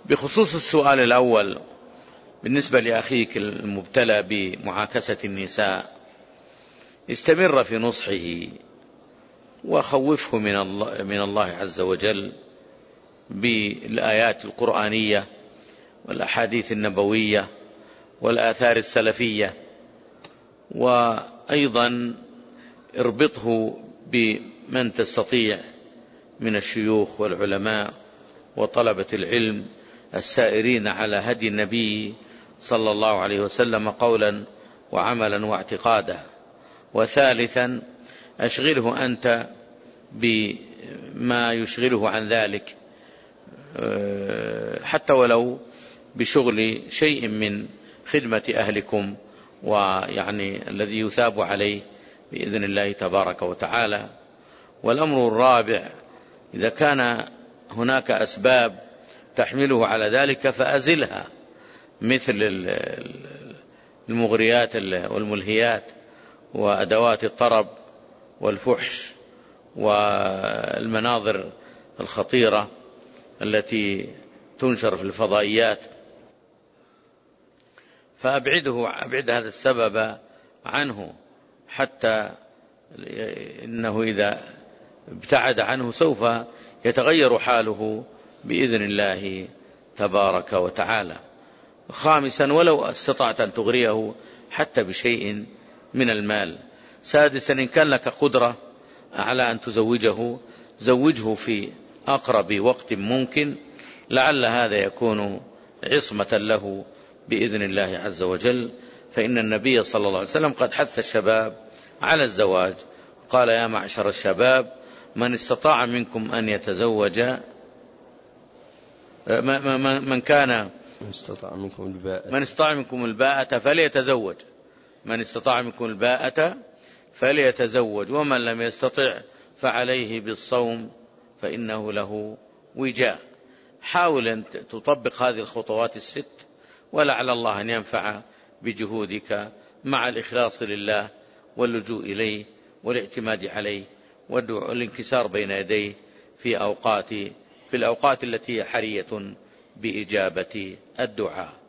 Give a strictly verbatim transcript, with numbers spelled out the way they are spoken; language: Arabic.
بخصوص السؤال الأول بالنسبة لأخيك المبتلى بمعاكسة النساء، استمر في نصحه وخوفه من الله, من الله عز وجل بالآيات القرآنية والأحاديث النبوية والآثار السلفية، وأيضا اربطه بمن تستطيع من الشيوخ والعلماء وطلبة العلم السائرين على هدي النبي صلى الله عليه وسلم قولا وعملا واعتقادا. وثالثا أشغله أنت بما يشغله عن ذلك، حتى ولو بشغل شيء من خدمة أهلكم، ويعني الذي يثاب عليه بإذن الله تبارك وتعالى. والأمر الرابع، إذا كان هناك أسباب تحمله على ذلك فأزلها، مثل المغريات والملهيات وأدوات الطرب والفحش والمناظر الخطيرة التي تنشر في الفضائيات، فأبعده أبعد هذا السبب عنه، حتى إنه إذا ابتعد عنه سوف يتغير حاله بإذن الله تبارك وتعالى. خامسا ولو استطعت أن تغريه حتى بشيء من المال. سادسا إن كان لك قدرة على أن تزوجه زوجه في أقرب وقت ممكن، لعل هذا يكون عصمة له بإذن الله عز وجل، فإن النبي صلى الله عليه وسلم قد حث الشباب على الزواج، قال يا معشر الشباب من استطاع منكم أن يتزوج من كان من استطاع منكم الباءة من استطاع منكم الباءة فليتزوج من استطاع منكم الباءة فليتزوج ومن لم يستطع فعليه بالصوم فإنه له وجاء. حاول أن تطبق هذه الخطوات الست، ولعل الله أن ينفع بجهودك مع الإخلاص لله واللجوء إليه والاعتماد عليه والانكسار بين يديه في أوقات في الأوقات التي هي حرية بإجابة الدعاء.